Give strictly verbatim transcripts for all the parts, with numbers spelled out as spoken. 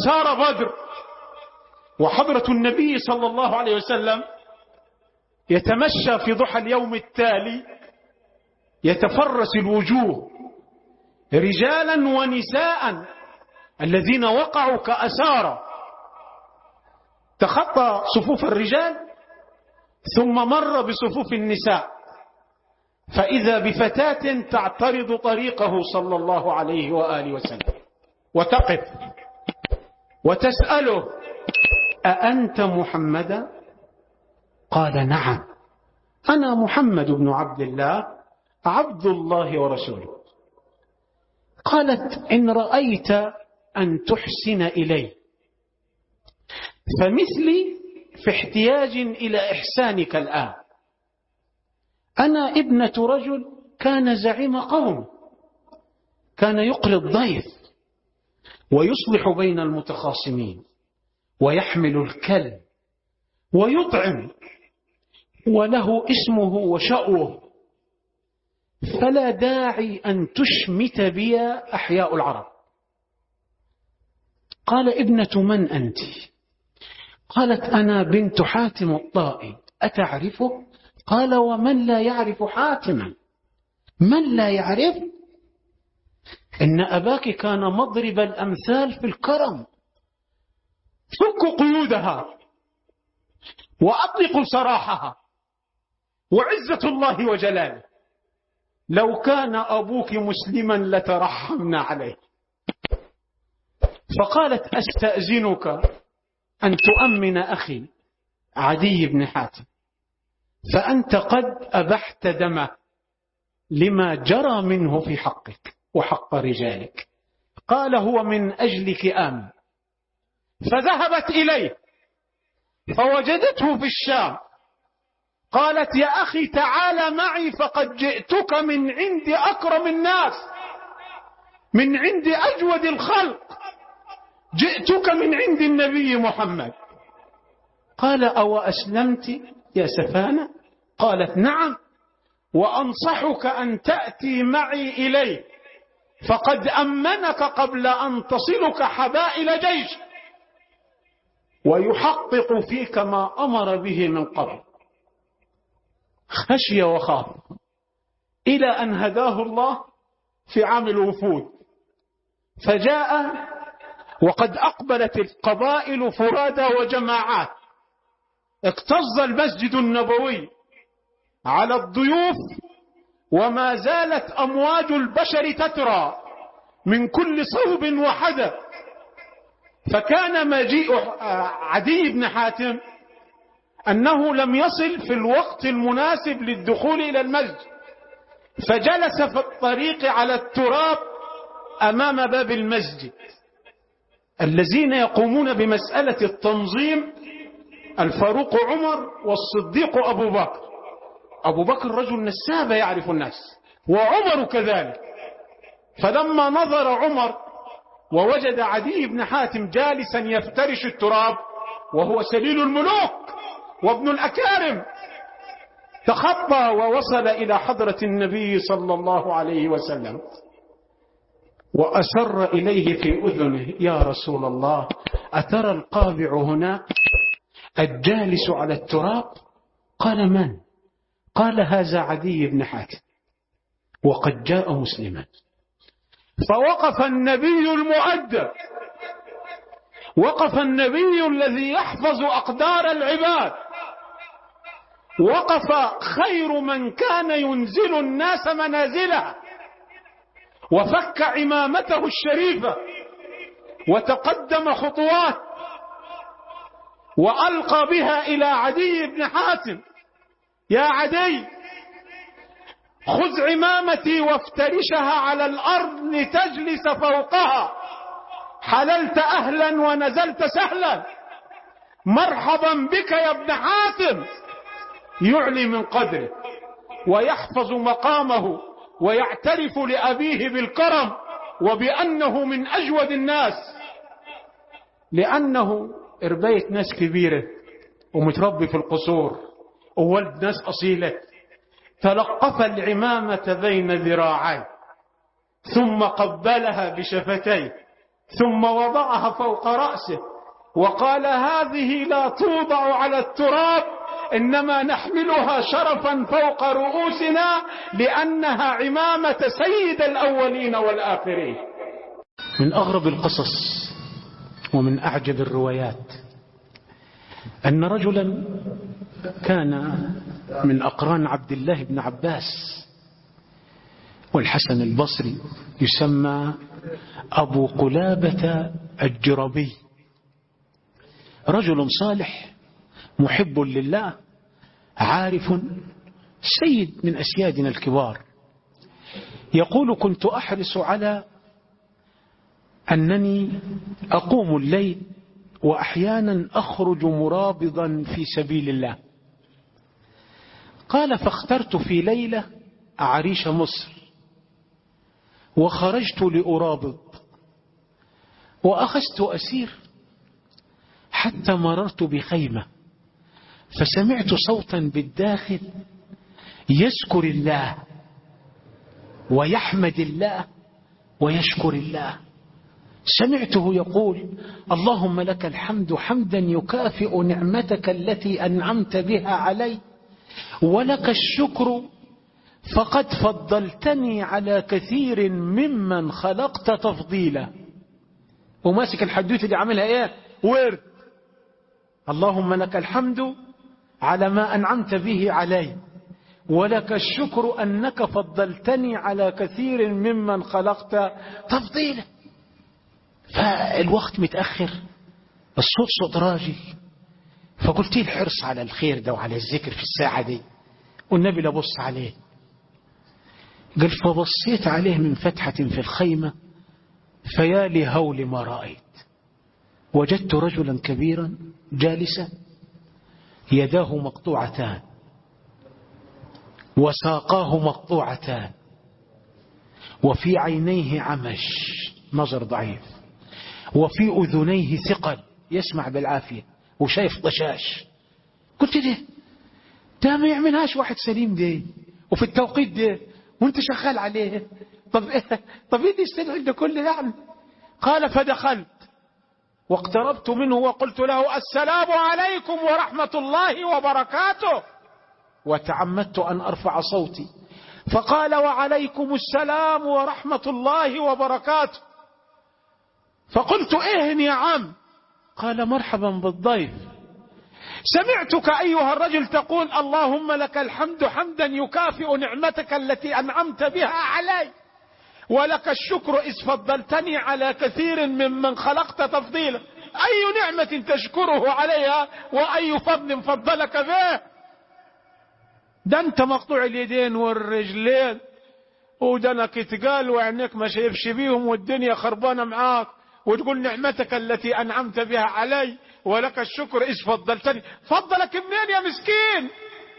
أسار بدر، وحضرة النبي صلى الله عليه وسلم يتمشى في ضحى اليوم التالي يتفرس الوجوه رجالا ونساء الذين وقعوا كأسارى، تخطى صفوف الرجال ثم مر بصفوف النساء، فإذا بفتاة تعترض طريقه صلى الله عليه وآله وسلم وتقف وتسأله: أأنت محمد؟ قال: نعم، أنا محمد بن عبد الله عبد الله ورسوله. قالت: إن رأيت أن تحسن إلي فمثلي في احتياج إلى إحسانك الآن. أنا ابنة رجل كان زعيم قوم، كان يقري الضيف ويصلح بين المتخاصمين ويحمل الكل ويطعم، وله اسمه وشأوه، فلا داعي أن تشمت بي أحياء العرب. قال: ابنة من أنت؟ قالت: أنا بنت حاتم الطائي، أتعرفه؟ قال: ومن لا يعرف حاتما؟ من لا يعرف؟ إن أباك كان مضرب الأمثال في الكرم، فكوا قيودها وأطلقوا سراحها وعزة الله وجلاله، لو كان أبوك مسلما لترحمنا عليه. فقالت: أستأذنك أن تؤمن أخي عدي بن حاتم، فأنت قد أبحت دمه لما جرى منه في حقك وحق رجالك. قال: هو من أجلك آمن. فذهبت إليه فوجدته في الشام. قالت: يا أخي تعال معي، فقد جئتك من عند أكرم الناس، من عند أجود الخلق، جئتك من عند النبي محمد. قال: أو أسلمت يا سفانة؟ قالت: نعم، وأنصحك أن تأتي معي إليه، فقد أمنك قبل أن تصلك حبائل جيش، ويحقق فيك ما أمر به من قبل. خشي وخاف إلى أن هداه الله في عام الوفود، فجاء وقد أقبلت القبائل فرادى وجماعات، اكتظ المسجد النبوي على الضيوف، وما زالت أمواج البشر تترى من كل صوب وحدث. فكان مجيء عدي بن حاتم أنه لم يصل في الوقت المناسب للدخول إلى المسجد، فجلس في الطريق على التراب أمام باب المسجد. الذين يقومون بمسألة التنظيم الفاروق عمر والصديق أبو بكر. أبو بكر رجل نساب يعرف الناس، وعمر كذلك. فلما نظر عمر ووجد عدي بن حاتم جالسا يفترش التراب وهو سليل الملوك وابن الأكارم، تخطى ووصل إلى حضرة النبي صلى الله عليه وسلم وأسر إليه في أذنه: يا رسول الله، أترى القابع هناك الجالس على التراب؟ قال: من؟ قال: هذا عدي بن حاتم، وقد جاء مسلما. فوقف النبي المؤدب، وقف النبي الذي يحفظ أقدار العباد، وقف خير من كان ينزل الناس منازلها، وفك عمامته الشريفة وتقدم خطوات وألقى بها إلى عدي بن حاتم: يا عدي، خذ عمامتي وافترشها على الأرض لتجلس فوقها، حللت أهلا ونزلت سهلا، مرحبا بك يا ابن حاتم. يعلي من قدره ويحفظ مقامه ويعترف لأبيه بالكرم وبأنه من أجود الناس، لأنه إربية ناس كبيرة ومتربي في القصور وولد ناس أصيلة. تلقف العمامة بين ذراعيه ثم قبلها بشفتيه ثم وضعها فوق رأسه وقال هذه لا توضع على التراب، إنما نحملها شرفا فوق رؤوسنا لأنها عمامة سيد الأولين والآخرين. من أغرب القصص ومن أعجب الروايات أن رجلا كان من أقران عبد الله بن عباس والحسن البصري يسمى أبو قلابة الجربي، رجل صالح محب لله عارف سيد من أسيادنا الكبار. يقول كنت أحرص على أنني أقوم الليل وأحيانا أخرج مرابضا في سبيل الله. قال فاخترت في ليلة عريش مصر وخرجت لأرابض وأخذت أسير حتى مررت بخيمة فسمعت صوتا بالداخل يذكر الله ويحمد الله ويشكر الله. سمعته يقول اللهم لك الحمد حمدا يكافئ نعمتك التي أنعمت بها علي، ولك الشكر فقد فضلتني على كثير ممن خلقت تفضيلا. وماسك الحدوث اللي عملها ايه ورد، اللهم لك الحمد على ما أنعمت به علي، ولك الشكر أنك فضلتني على كثير ممن خلقت تفضيلا. فالوقت متأخر، الصوت صوت راجل، فقلت الحرص على الخير ده وعلى الذكر في الساعة دي، والنبي لبص عليه. قال فبصيت عليه من فتحة في الخيمة فيا لهول ما رأيت، وجدت رجلا كبيرا جالسا يداه مقطوعتان وساقاه مقطوعتان وفي عينيه عمش نظر ضعيف وفي أذنيه ثقل يسمع بالعافية وشايف طشاش. قلت له ده ما يعملهاش واحد سليم ده وفي التوقيت ده وانت شغال عليه، طب ايه طب ايه دي يستدعي ده كله يعني؟ قال فدخلت واقتربت منه وقلت له السلام عليكم ورحمة الله وبركاته، وتعمدت أن أرفع صوتي فقال وعليكم السلام ورحمة الله وبركاته. فقلت إهن يا عم؟ قال مرحبا بالضيف، سمعتك أيها الرجل تقول اللهم لك الحمد حمدا يكافئ نعمتك التي أنعمت بها علي، ولك الشكر إذ فضلتني على كثير ممن خلقت تفضيلا. أي نعمة تشكره عليها وأي فضل فضلك به؟ ده أنت مقطوع اليدين والرجلين ودنك اتقال وعينك ما شايفش بيهم والدنيا خربانة معاك، وتقول نعمتك التي أنعمت بها علي ولك الشكر إذ فضلتني. فضلك منين يا مسكين؟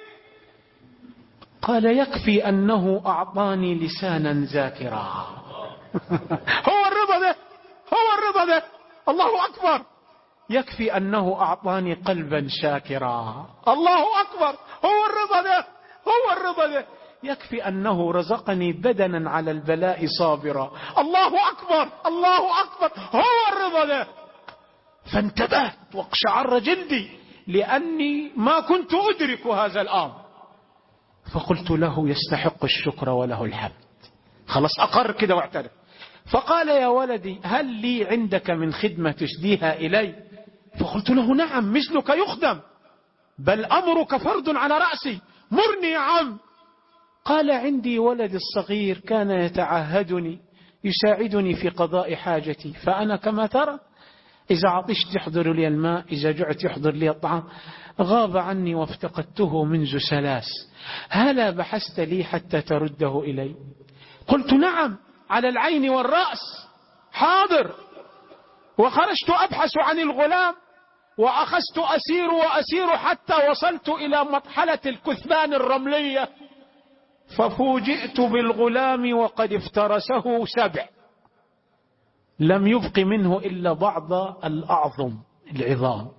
قال يكفي أنه أعطاني لسانا ذاكرا. هو الرضا ده، هو الرضا ده، الله أكبر. يكفي أنه أعطاني قلبا شاكرا، الله أكبر. هو الرضا ده، هو الرضا ده. يكفي أنه رزقني بدنا على البلاء صابرا، الله أكبر، الله أكبر. هو الرضا ده. فانتبهت واقشعر جلدي لأني ما كنت أدرك هذا الأمر، فقلت له يستحق الشكر وله الحمد. خلاص أقر كده واعترف. فقال يا ولدي هل لي عندك من خدمة تشديها إلي؟ فقلت له نعم مثلك يخدم، بل أمرك فرض على رأسي، مرني يا عم. قال عندي ولد الصغير كان يتعهدني يساعدني في قضاء حاجتي، فأنا كما ترى إذا عطشت يحضر لي الماء، إذا جعت يحضر لي الطعام، غاب عني وافتقدته منذ ثلاث، هلا بحثت لي حتى ترده إلي؟ قلت نعم على العين والرأس، حاضر. وخرجت أبحث عن الغلام وأخذت أسير وأسير حتى وصلت إلى مرحلة الكثبان الرملية، ففوجئت بالغلام وقد افترسه سبع، لم يبق منه إلا بعض الأعظم العظام.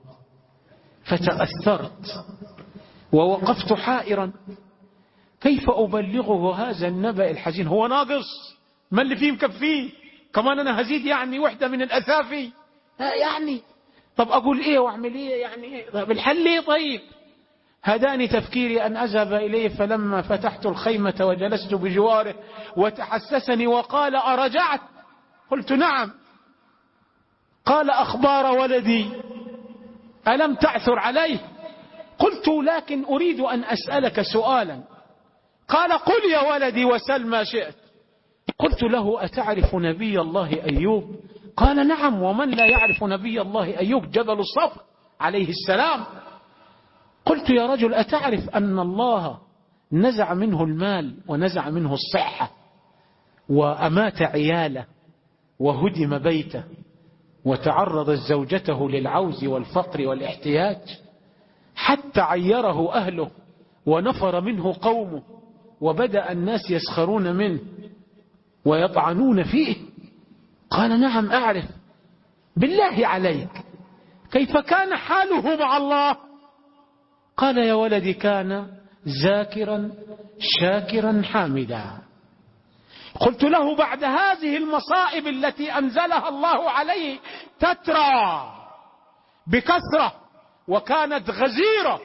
فتأثرت ووقفت حائرا كيف أبلغه هذا النبأ الحزين؟ هو ناقص؟ ما اللي فيه مكفيه؟ كمان أنا هزيد يعني وحدة من الأثافي يعني. طب أقول إيه وأعمل إيه يعني؟ طب الحل إيه؟ طيب هداني تفكيري أن أذهب إليه، فلما فتحت الخيمة وجلست بجواره وتحسسني وقال أرجعت؟ قلت نعم. قال أخبار ولدي ألم تعثر عليه؟ قلت لكن أريد أن أسألك سؤالا. قال قل يا ولدي وسل ما شئت. قلت له أتعرف نبي الله أيوب؟ قال نعم، ومن لا يعرف نبي الله أيوب جبل الصفر عليه السلام. قلت يا رجل أتعرف أن الله نزع منه المال ونزع منه الصحة وأمات عياله وهدم بيته وتعرضت زوجته للعوز والفقر والاحتياج حتى عيره أهله ونفر منه قومه وبدأ الناس يسخرون منه ويطعنون فيه؟ قال نعم أعرف. بالله عليك كيف كان حاله مع الله؟ قال يا ولدي كان ذاكرا شاكرا حامدا. قلت له بعد هذه المصائب التي أنزلها الله عليه تترى بكثرة وكانت غزيرة،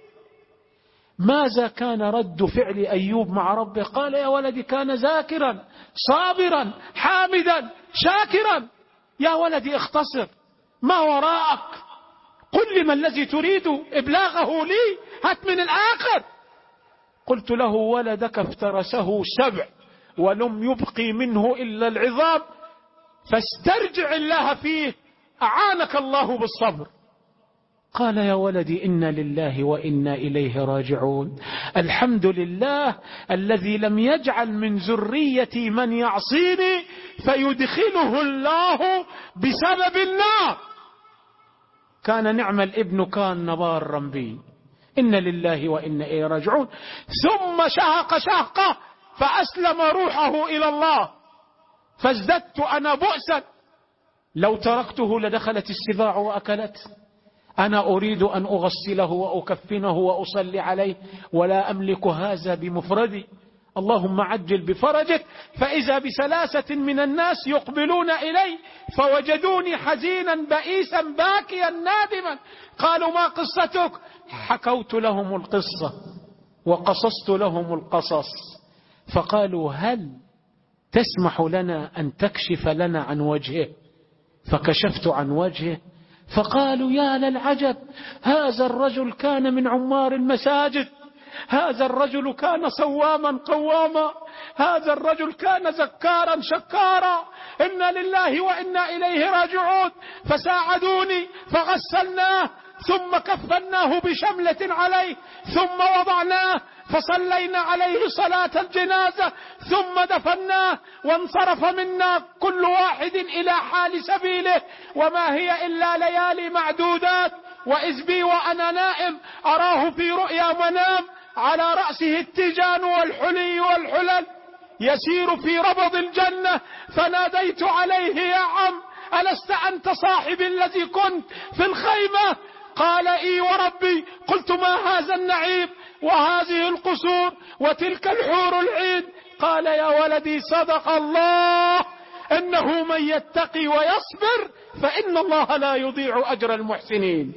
ماذا كان رد فعل أيوب مع ربه؟ قال يا ولدي كان ذاكرا صابرا حامدا شاكرا. يا ولدي اختصر، ما وراءك؟ قل لي ما الذي تريد إبلاغه لي؟ هات من الآخر. قلت له ولدك افترسه سبع ولم يبقي منه إلا العظام، فاسترجع الله فيه أعانك الله بالصبر. قال يا ولدي إنا لله وإنا إليه راجعون. الحمد لله الذي لم يجعل من ذريتي من يعصيني فيدخله الله بسبب النار. كان نعم الابن كان بارا بي. إن لله وإنا إليه راجعون. ثم شهق شهقه فأسلم روحه إلى الله، فازددت أنا بؤسا. لو تركته لدخلت السباع وأكلته. أنا أريد أن أغسله وأكفنه وأصلي عليه ولا أملك هذا بمفردي. اللهم عجل بفرجك. فإذا بثلاثة من الناس يقبلون إلي فوجدوني حزينا بئيسا باكيا نادما. قالوا ما قصتك؟ حكوت لهم القصة وقصصت لهم القصص. فقالوا هل تسمح لنا أن تكشف لنا عن وجهه؟ فكشفت عن وجهه. فقالوا يا للعجب، هذا الرجل كان من عمار المساجد، هذا الرجل كان صواما قواما، هذا الرجل كان زكارا شكارا. إنا لله وإنا إليه راجعون. فساعدوني فغسلناه ثم كفناه بشملة عليه ثم وضعناه فصلينا عليه صلاة الجنازة ثم دفناه وانصرف منا كل واحد إلى حال سبيله. وما هي إلا ليالي معدودات، وإذ بي وأنا نائم أراه في رؤيا منام على رأسه التيجان والحلي والحلل يسير في ربض الجنة. فناديت عليه يا عم ألست أنت صاحب الذي كنت في الخيمة؟ قال إي وربي. قلت ما هذا النعيم وهذه القصور وتلك الحور العين؟ قال يا ولدي صدق الله، إنه من يتقي ويصبر فإن الله لا يضيع أجر المحسنين.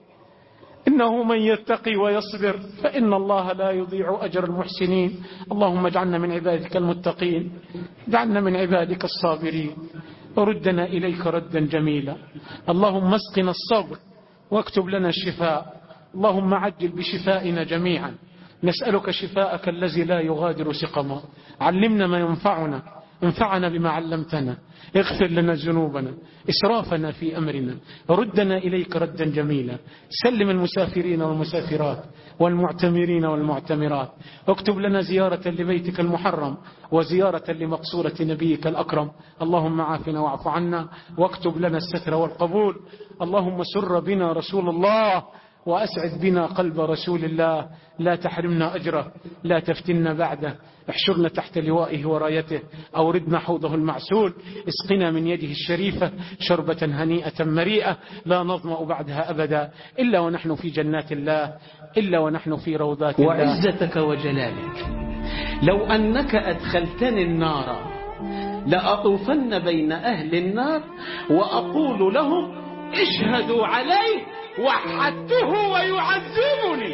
إنه من يتقي ويصبر فإن الله لا يضيع أجر المحسنين. اللهم اجعلنا من عبادك المتقين، اجعلنا من عبادك الصابرين، وردنا إليك ردا جميلا. اللهم اسقنا الصبر واكتب لنا الشفاء. اللهم عجل بشفائنا جميعا. نسألك شفاءك الذي لا يغادر سقما. علمنا ما ينفعنا، انفعنا بما علمتنا، اغفر لنا ذنوبنا، إسرافنا في أمرنا، ردنا إليك ردا جميلا. سلم المسافرين والمسافرات والمعتمرين والمعتمرات. اكتب لنا زيارة لبيتك المحرم وزيارة لمقصورة نبيك الأكرم. اللهم عافنا واعف عنا واكتب لنا الستر والقبول. اللهم سر بنا رسول الله وأسعد بنا قلب رسول الله. لا تحرمنا أجره، لا تفتنا بعده. احشرنا تحت لوائه ورايته، أوردنا حوضه المعسول. اسقنا من يده الشريفة شربة هنيئة مريئة لا نظمأ بعدها أبدا إلا ونحن في جنات الله، إلا ونحن في روضات الله. وعزتك وجلالك لو أنك أدخلتني النار لأطوفن بين أهل النار وأقول لهم اشهدوا عليه وحدته ويعذبني.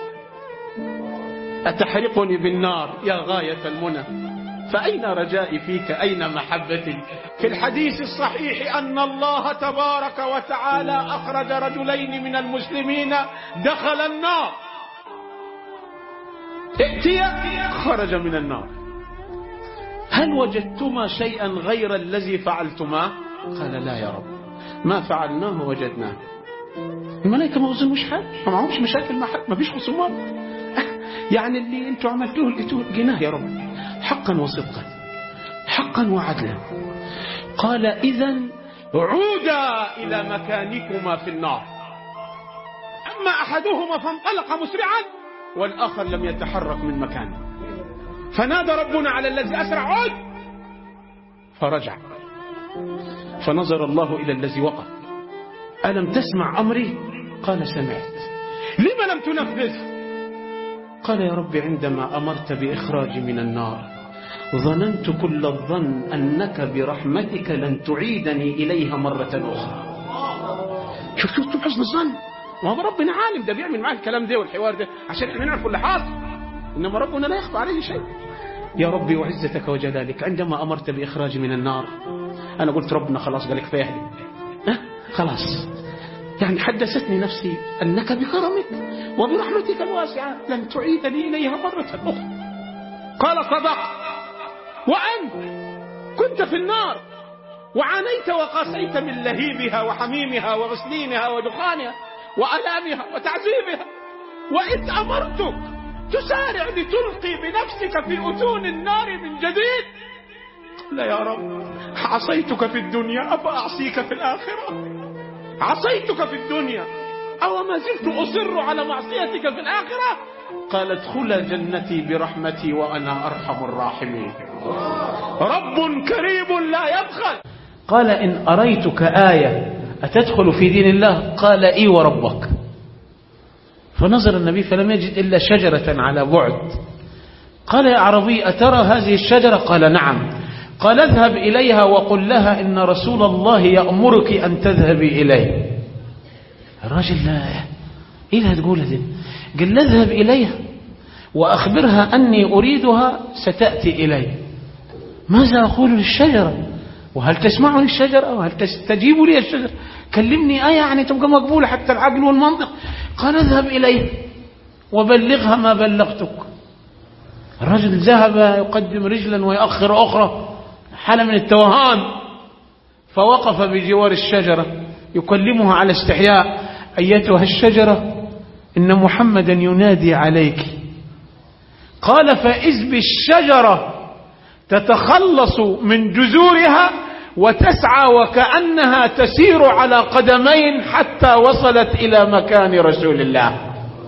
أتحرقني بالنار يا غاية المنى؟ فأين رجائي فيك؟ أين محبتي؟ في الحديث الصحيح أن الله تبارك وتعالى أخرج رجلين من المسلمين دخل النار، ائتيا خرج من النار، هل وجدتما شيئا غير الذي فعلتما؟ قال لا يا رب، ما فعلناه وجدناه. الملائكة ما وزنوش حاجة، ما معهمش مشاكل مع حد، ما فيش خصومات، يعني اللي انتوا عملتوه لقيتوه جناه يا رب، حقا وصدقا، حقا وعدلا. قال إذن عودا إلى مكانكما في النار. أما أحدهما فانطلق مسرعا والآخر لم يتحرك من مكانه، فنادى ربنا على الذي أسرع عود، فرجع، فنظر الله إلى الذي وقف، ألم تسمع أمري؟ قال سمعت. لما لم تنفذ؟ قال يا رب عندما أمرت بإخراج من النار ظننت كل الظن أنك برحمتك لن تعيدني إليها مرة أخرى. شوف شوف حسن الظن، ما هو ربنا عالم، ده بيعمل معاه الكلام ده والحوار ده عشان احنا نعرف اللي حاصل، إنما ربنا لا يخفى عليه شيء. يا ربي وعزتك وجلالك عندما أمرت بإخراج من النار أنا قلت ربنا خلاص قالك فاهلي، أه؟ خلاص يعني حدثتني نفسي أنك بكرمك وبرحمتك الواسعة لن تعيدني إليها مرة أخرى. قال صدقت، وأنت كنت في النار وعانيت وقاسيت من لهيبها وحميمها وغسلينها ودخانها وألامها وتعذيبها، وإذ أمرتك تسارع لتلقي بنفسك في أتون النار من جديد. قال يا رب عصيتك في الدنيا أفأعصيك في الآخرة؟ عصيتك في الدنيا أو ما زلت أصر على معصيتك في الآخرة؟ قال ادخل جنتي برحمتي وأنا أرحم الراحمين. رب كريم لا يبخل. قال إن أريتك آية أتدخل في دين الله؟ قال إي وربك. فنظر النبي فلم يجد إلا شجرة على بعد. قال يا عربي أترى هذه الشجرة؟ قال نعم. قال اذهب إليها وقل لها إن رسول الله يأمرك أن تذهبي إليه. الراجل لا إيه اللي هتقوله دي؟ قال اذهب إليها وأخبرها أني أريدها ستأتي إلي. ماذا أقول للشجرة؟ وهل تسمعني الشجرة؟ وهل تستجيب لي الشجرة؟ كلمني آية يعني تبقى مقبولة حتى العقل والمنطق. قال اذهب إليه وبلغها ما بلغتك. الرجل ذهب يقدم رجلا ويأخر أخرى، حالة من التوهان، فوقف بجوار الشجرة يكلمها على استحياء: أيتها الشجرة إن محمدا ينادي عليك. قال فإذ بالشجرة تتخلص من جذورها وتسعى وكأنها تسير على قدمين حتى وصلت إلى مكان رسول الله.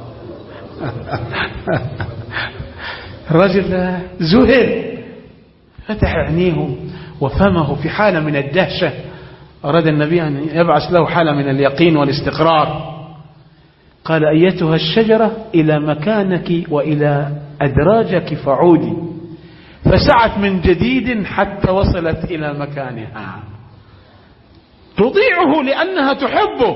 الرجل زهر، فتح عينيه وفمه في حالة من الدهشة. أراد النبي أن يبعث له حالة من اليقين والاستقرار. قال أيتها الشجرة إلى مكانك وإلى أدراجك فعودي. فسعت من جديد حتى وصلت إلى مكانها. تطيعه لأنها تحبه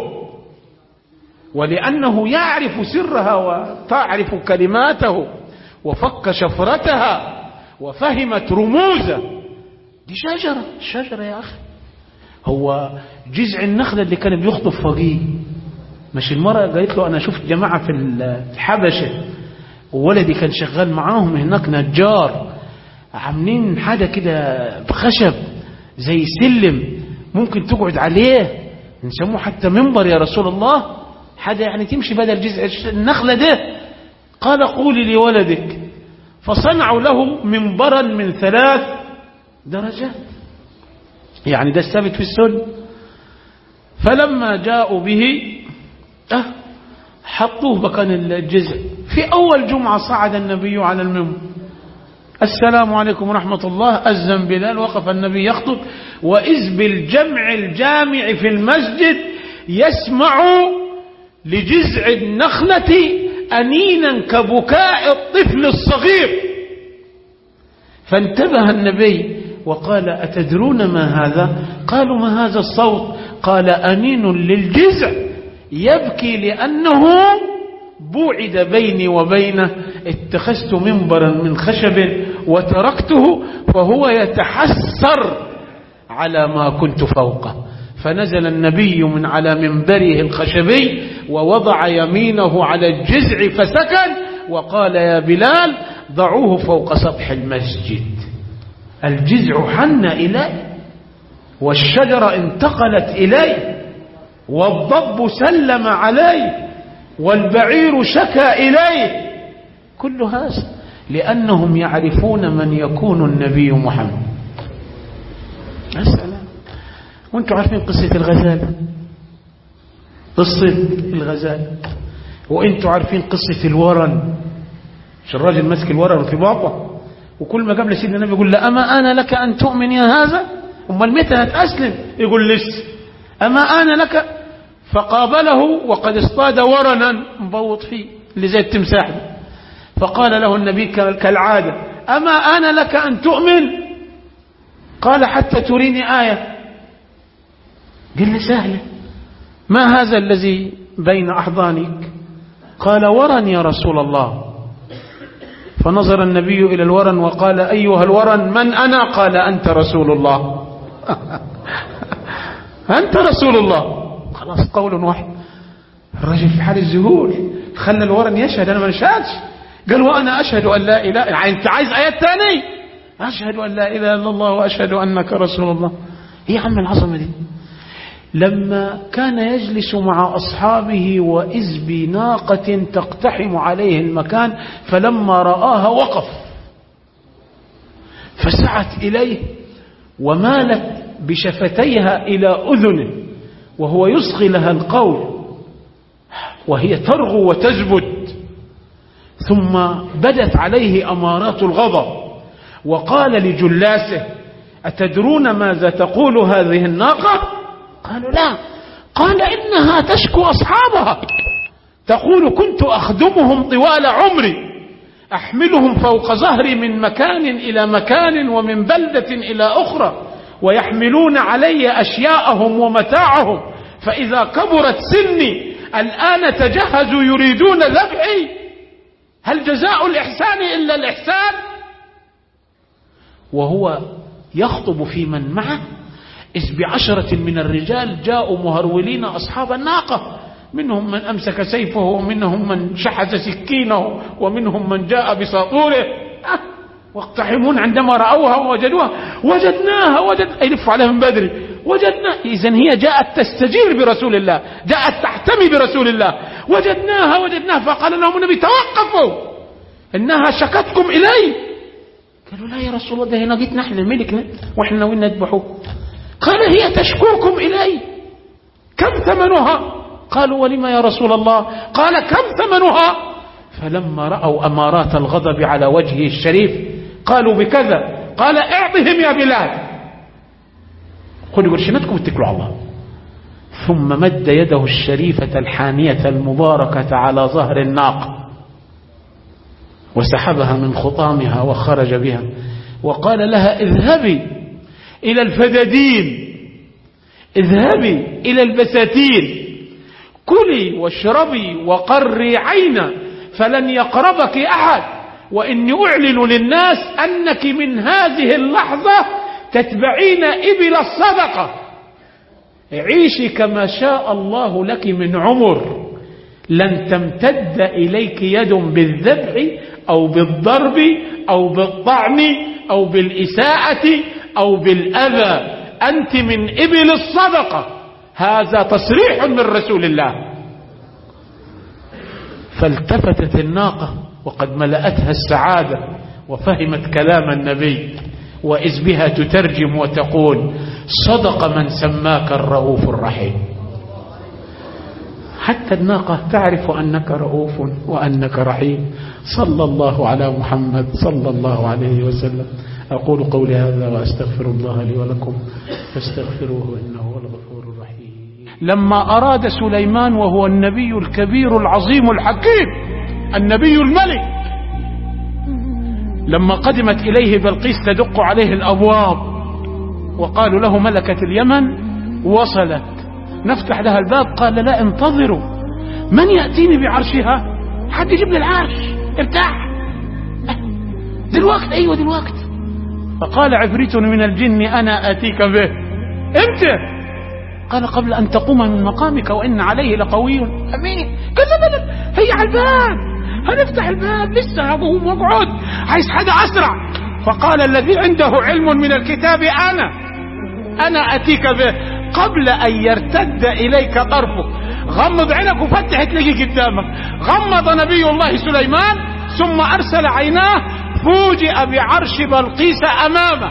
ولأنه يعرف سرها وتعرف كلماته وفك شفرتها وفهمت رموزه. دي شجرة شجرة يا أخي، هو جذع النخلة اللي كان بيخطب فوقيه. مش المرأة قالت له أنا شفت جماعة في الحبشة وولدي كان شغال معاهم هناك نجار، عاملين حاجة كده بخشب زي سلم ممكن تقعد عليه، نسموه حتى منبر يا رسول الله، حاجة يعني تمشي بدل جذع النخلة ده. قال قولي لولدك. فصنعوا له منبرا من ثلاث درجات، يعني ده الثابت في السنة. فلما جاءوا به أه حطوه مكان الجذع. في أول جمعة صعد النبي على المنبر: السلام عليكم ورحمة الله. أذن بلال، وقف النبي يخطب، وإذ بالجمع الجامع في المسجد يسمع لجذع النخلة أنينا كبكاء الطفل الصغير. فانتبه النبي وقال أتدرون ما هذا؟ قالوا ما هذا الصوت؟ قال أنين للجزع يبكي لأنه بوعد بيني وبينه، اتخذت منبرا من خشب وتركته فهو يتحسر على ما كنت فوقه. فنزل النبي من على منبره الخشبي ووضع يمينه على الجزع فسكن، وقال يا بلال ضعوه فوق سطح المسجد. الجزع حن إليه، والشجرة انتقلت إليه، والضب سلم عليه، والبعير شكى إليه. كل هذا لأنهم يعرفون من يكون النبي محمد. السلام. وانتم عارفين قصة الغزال، قصة الغزال، وانتم عارفين قصة الورن، مش الراجل ماسك الورن في باطه، وكل ما قبل سيدنا النبي يقول له أما أنا لك أن تؤمن يا هذا؟ أمال متى هتأسلم؟ يقول لسه. أما أنا لك؟ فقابله وقد اصطاد ورنا مبوط فيه اللي زي التمساح. فقال له النبي كالعادة أما أنا لك أن تؤمن؟ قال حتى تريني آية. قال له سهلة، ما هذا الذي بين أحضانك؟ قال ورن يا رسول الله. فنظر النبي إلى الورن وقال أيها الورن من أنا؟ قال أنت رسول الله. أنت رسول الله. خلاص قول واحد. الرجل في حال الذهول خلى الورن يشهد، أنا ما نشهدش. قال وأنا أشهد أن لا إله. يعني أنت عايز آيات تاني؟ أشهد أن لا إله إلا الله وأشهد أنك رسول الله. إيه يا عم العظمة دي؟ لما كان يجلس مع أصحابه وإذ بناقة تقتحم عليه المكان، فلما رآها وقف، فسعت إليه ومالت بشفتيها إلى أذنه وهو يصغي لها القول وهي ترغو وتزبد، ثم بدت عليه أمارات الغضب، وقال لجلاسه أتدرون ماذا تقول هذه الناقة؟ قالوا لا. قال إنها تشكو أصحابها، تقول كنت أخدمهم طوال عمري، أحملهم فوق ظهري من مكان إلى مكان ومن بلدة إلى أخرى، ويحملون علي أشياءهم ومتاعهم، فإذا كبرت سني الآن تجهزوا يريدون ذبحي، هل جزاء الإحسان إلا الإحسان؟ وهو يخطب في من معه إذ بعشرة من الرجال جاءوا مهرولين أصحاب الناقة، منهم من أمسك سيفه ومنهم من شحذ سكينه ومنهم من جاء بساطوره، أه واقتحمون عندما رأوها ووجدوها وجدناها وجد يلفوا عليها من بدري وجدنا. إذن هي جاءت تستجير برسول الله، جاءت تحتمي برسول الله. وجدناها وجدناها فقال لهم النبي توقفوا إنها شكتكم إلي. قالوا لا يا رسول الله، ده هنا جيت نحن الملك وإحنا ناويين نذبحوه. قال هي تشكوكم إلي، كم ثمنها؟ قالوا ولما يا رسول الله؟ قال كم ثمنها؟ فلما رأوا أمارات الغضب على وجهه الشريف قالوا بكذا. قال اعطهم يا بلال، خذوا قرشنتكم واتكلوا على الله. ثم مد يده الشريفة الحانية المباركة على ظهر الناقة وسحبها من خطامها وخرج بها، وقال لها اذهبي إلى الفدادين، اذهبي إلى البساتين، كلي واشربي وقري عينا فلن يقربك أحد، وإني أعلن للناس أنك من هذه اللحظة تتبعين إبل الصدقة، عيشي كما شاء الله لك من عمر، لن تمتد إليك يد بالذبح أو بالضرب أو بالطعن أو بالإساءة أو بالأذى، أنت من إبل الصدقة. هذا تصريح من رسول الله. فالتفتت الناقة وقد ملأتها السعادة وفهمت كلام النبي، وإذ بها تترجم وتقول صدق من سماك الرؤوف الرحيم. حتى الناقة تعرف أنك رؤوف وأنك رحيم. صلى الله على محمد صلى الله عليه وسلم. أقول قولي هذا وأستغفر الله لي ولكم فاستغفروه إنه هو الغفور الرحيم. لما أراد سليمان وهو النبي الكبير العظيم الحكيم النبي الملك، لما قدمت إليه بلقيس تدق عليه الأبواب وقالوا له ملكة اليمن وصلت، نفتح لها الباب. قال لا، انتظروا، من يأتيني بعرشها؟ حد يجيب لي العرش، ارتاح دلوقت. ايوه دلوقت. فقال عفريت من الجن انا اتيك به. امتى؟ قال قبل ان تقوم من مقامك وان عليه لقوي امين. قال لا، هي على الباب، هنفتح الباب، لسه هقوم واقعد، عايز حاجه اسرع. فقال الذي عنده علم من الكتاب انا انا اتيك به قبل ان يرتد اليك طرفك. غمض عينك وفتح تلاقيه قدامك. غمض نبي الله سليمان ثم ارسل عيناه، فوجئ بعرش بلقيس امامه.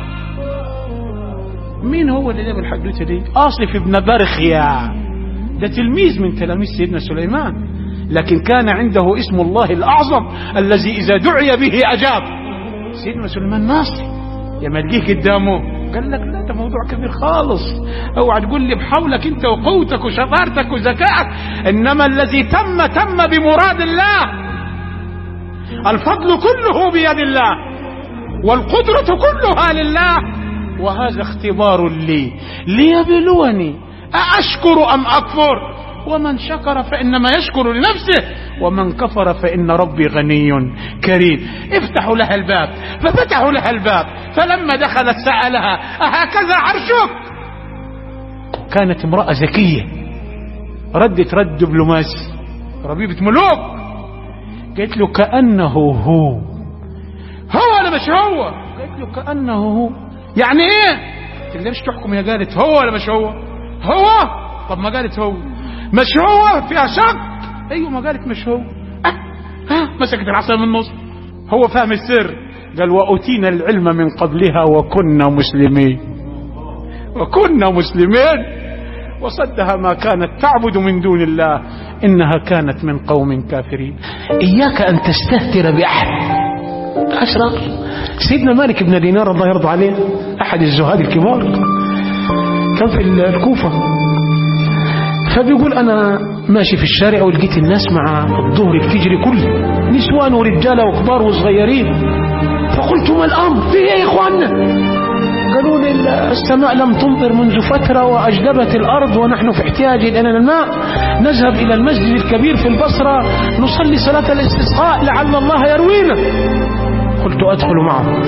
مين هو اللي جاب الحدوته دي؟ آصف ابن برخيا، ده تلميذ من تلاميذ سيدنا سليمان، لكن كان عنده اسم الله الأعظم الذي إذا دعي به أجاب. سيدنا سليمان ناصر يا ملقيه قدامه قال لك لا، ده موضوع كبير خالص، اوعى تقول لي بحولك انت وقوتك وشطارتك وذكائك، انما الذي تم تم بمراد الله. الفضل كله بيد الله والقدرة كلها لله، وهذا اختبار لي ليبلوني أأشكر أم أكفر، ومن شكر فإنما يشكر لنفسه ومن كفر فإن ربي غني كريم. افتحوا لها الباب. ففتحوا لها الباب، فلما دخلت سألها أهكذا عرشك؟ كانت امرأة ذكية، ردت رد دبلوماسي، ربيبة ملوك. قالت له كأنه هو. هو ولا مش هو؟ قالت له كأنه هو. يعني ايه؟ تقدرش تحكم. هي قالت هو ولا مش هو؟ هو. طب ما قالت هو مش هو فيها شك. ايوه ما قالت مش هو. أه. ها مسكت العصا من النص. هو فهم السر. قال وأوتينا العلم من قبلها وكنا مسلمين. وكنا مسلمين. وصدها ما كانت تعبد من دون الله إنها كانت من قوم كافرين. إياك أن تستهتر بأحد. أشرار سيدنا مالك بن دينار الله يرضى عليه، أحد الزهاد الكبار، كان في الكوفة. فبيقول أنا ماشي في الشارع ولقيت الناس مع الظهر بتجري كله، نسوان ورجالة وكبار وصغيرين. فقلت ما الأمر؟ في إيه يا إخواننا؟ قالوا لي السماء لم تمطر منذ فترة وأجدبت الأرض ونحن في احتياج إلى الماء، نذهب إلى المسجد الكبير في البصرة نصلي صلاة الاستسقاء لعل الله يروينا. قلت أدخل معهم.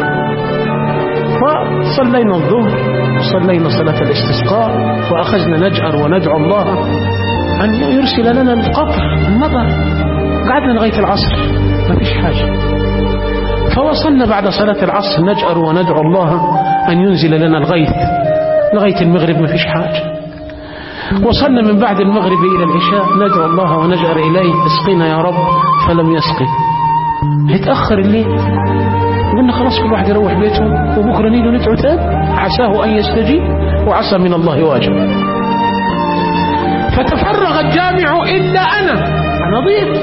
فصلينا الظهر، صلينا صلاة الاستسقاء، وأخذنا نجأر وندعو الله أن يرسل لنا القطر المطر. قعدنا لغاية العصر ما فيش حاجة. فوصلنا بعد صلاة العصر نجأر وندعو الله أن ينزل لنا الغيث لغاية المغرب ما فيش حاجة. وصلنا من بعد المغرب إلى العشاء ندعو الله ونجأر إليه اسقينا يا رب، فلم يسقي. اتأخر الليل، قلنا خلاص كل واحد يروح بيته وبكرة نيجي ندعو تاني عساه أن يستجيب وعسى من الله واجب. فتفرغ الجامع إلا أنا نظيف.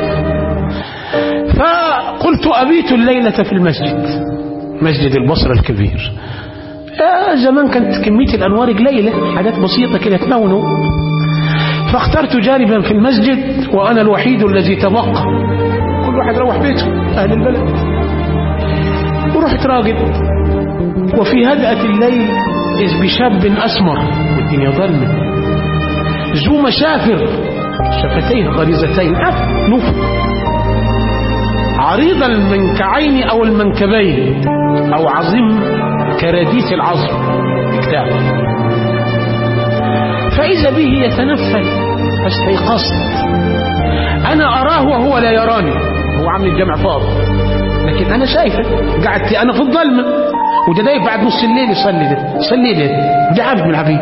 فقلت أبيت الليلة في المسجد، مسجد البصرة الكبير. آه زمان كانت كمية الأنوار قليلة، حاجات بسيطة كده تنونوا. فاخترت جانبا في المسجد وأنا الوحيد الذي تبقى، كل واحد روح بيته أهل البلد. ورحت راقد، وفي هدأة الليل إذ بشاب أسمر والدنيا ظلمة، ذو مشافر، شفتين غليظتين، نوف، عريض المنكعين أو المنكبين أو عظيم كراديس العظم كتاب. فإذا به يتنفل فاستيقظت. أنا أراه وهو لا يراني، هو عامل الجمع فاضي لكن أنا شايفه. قعدت أنا في الظلمة وده دايف بعد نص الليل يصلي ده يصلي ده ده عبد من العبيد.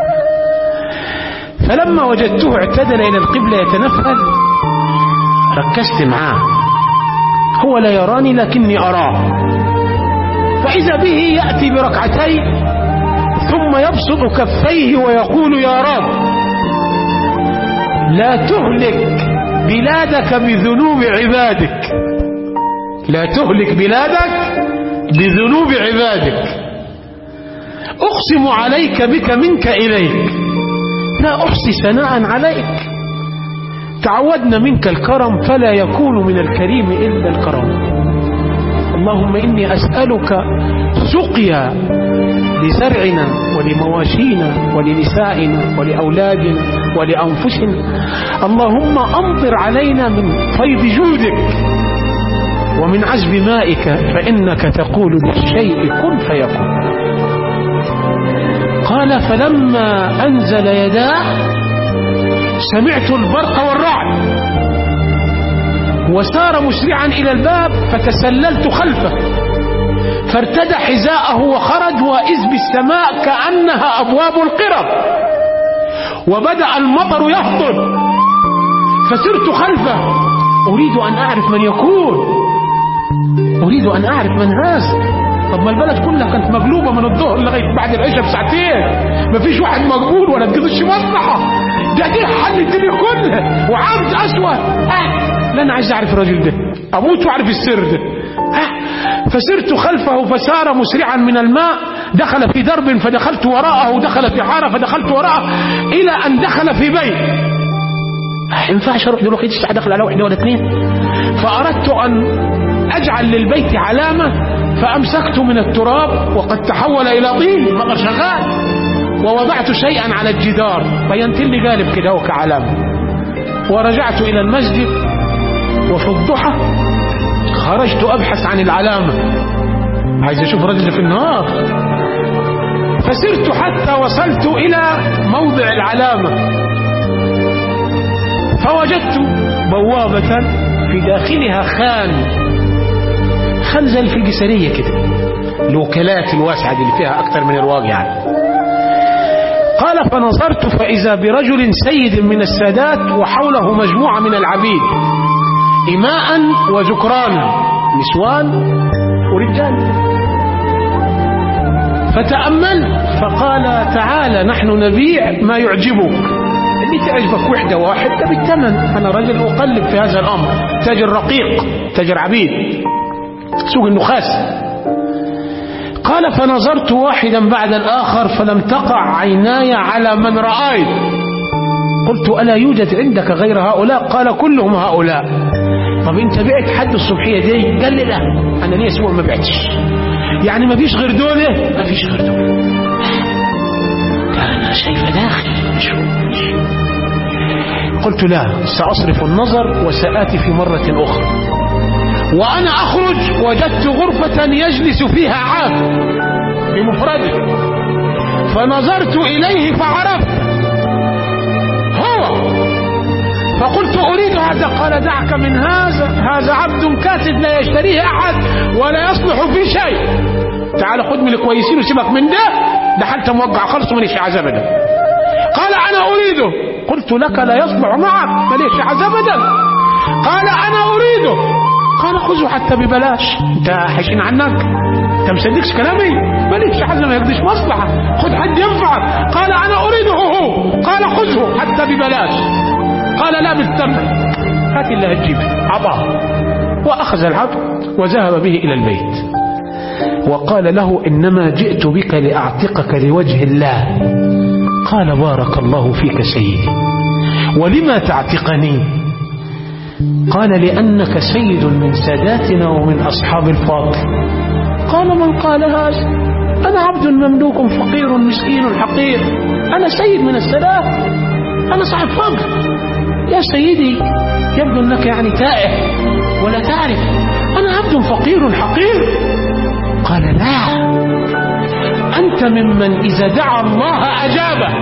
فلما وجدته اعتدل إلى القبلة يتنفل ركزت معاه، هو لا يراني لكني أراه. فإذا به يأتي بركعتين ثم يبسط كفيه ويقول يا رب لا تهلك بلادك بذنوب عبادك، لا تهلك بلادك بذنوب عبادك، أقسم عليك بك منك إليك، لا أحصي ثناء عليك، تعودنا منك الكرم فلا يكون من الكريم إلا الكرم. اللهم إني أسألك سقيا لزرعنا ولمواشينا ولنسائنا ولأولادنا ولأنفسنا. اللهم أمطر علينا من فيض جودك ومن عذب مائك، فإنك تقول للشيء كن فيكون. قال فلما أنزل يداه سمعت البرق والرعد، وسار مسرعا إلى الباب فتسللت خلفه، فارتدى حذاءه وخرج، وإذ بالسماء كأنها أبواب القرب، وبدأ المطر يهطل، فسرت خلفه أريد أن أعرف من يكون، أريد أن أعرف من هذا. طب ما البلد كلها كانت مقلوبة من الظهر لغاية بعد العشاء بساعتين، مفيش واحد مقبول ولا تقضيش مصلحة، ده دي حل الدنيا كلها وعبد أسود. أه لا أنا عايز أعرف الراجل ده، أموت وأعرف السر ده. أه فسرت خلفه فسار مسرعا من الماء، دخل في درب فدخلت وراءه، دخل في حارة فدخلت وراءه، إلى أن دخل في بيت. ما ينفعش أروح دلوقتي الساعة دخل على واحدة ولا اثنين. فأردت أن أجعل للبيت علامة، فأمسكت من التراب وقد تحول إلى طين مطر شغال، ووضعت شيئا على الجدار فينتل لي قالب كده كعلامة، ورجعت إلى المسجد. وفي الضحى خرجت أبحث عن العلامة، عايز أشوف رجل في النهار. فسرت حتى وصلت إلى موضع العلامة، فوجدت بوابة في داخلها خان، خان زي في الجسرية كده، الوكالات الواسعة اللي فيها أكثر من الواقع يعني. قال فنظرت فإذا برجل سيد من السادات وحوله مجموعة من العبيد، إماء وذكرانا، نسوان ورجال. فتأمل فقال تعالى نحن نبيع ما يعجبك، اللي تعجبك وحدة واحدة بالثمن. أنا رجل أقلب في هذا الأمر، تاجر رقيق، تاجر عبيد، سوق النخاس. قال فنظرت واحدا بعد الآخر فلم تقع عيناي على من رأيت. قلت ألا يوجد عندك غير هؤلاء؟ قال كلهم هؤلاء. طب انت بعت حد الصبحية دي؟ قال لي لا أنا ليه أسبوع ما بعتش. يعني ما فيش غير دولة؟ ما فيش غير دولة. أنا شايفة داخل. قلت لا سأصرف النظر وسآتي في مرة أخرى. وأنا أخرج وجدت غرفة يجلس فيها عام بمفرده، فنظرت إليه فعرفت هو، فقلت أريد هذا. قال دعك من هذا، هذا عبد كاسد لا يشتريه أحد ولا يصلح في شيء. تعال خد من الكويسين وسيبك من ده، ده حتى موقع خلص وماليش عذاب ده. قال أنا أريده. قلت لك لا يصلح معك، ماليش عذاب ده. قال أنا أريده. قال خذه حتى ببلاش، انت حشين عنك، انت مصدقش كلامي، ماليش حد ما يقضيش مصلحة، خذ حد ينفعك. قال أنا أريده هو. قال خذه حتى ببلاش. قال لا بالثمن، هات اللي هتجيبه. عطاه وأخذ العبد وذهب به إلى البيت، وقال له إنما جئت بك لأعتقك لوجه الله. قال بارك الله فيك سيدي، ولما تعتقني؟ قال لأنك سيد من ساداتنا ومن أصحاب الفضل. قال من قال هذا؟ أنا عبد مملوك فقير مسكين حقير، أنا سيد من السادات، أنا صاحب فضل. يا سيدي يبدو أنك يعني تائه ولا تعرف، أنا عبد فقير حقير. قال لا، أنت ممن إذا دعا الله أجابه.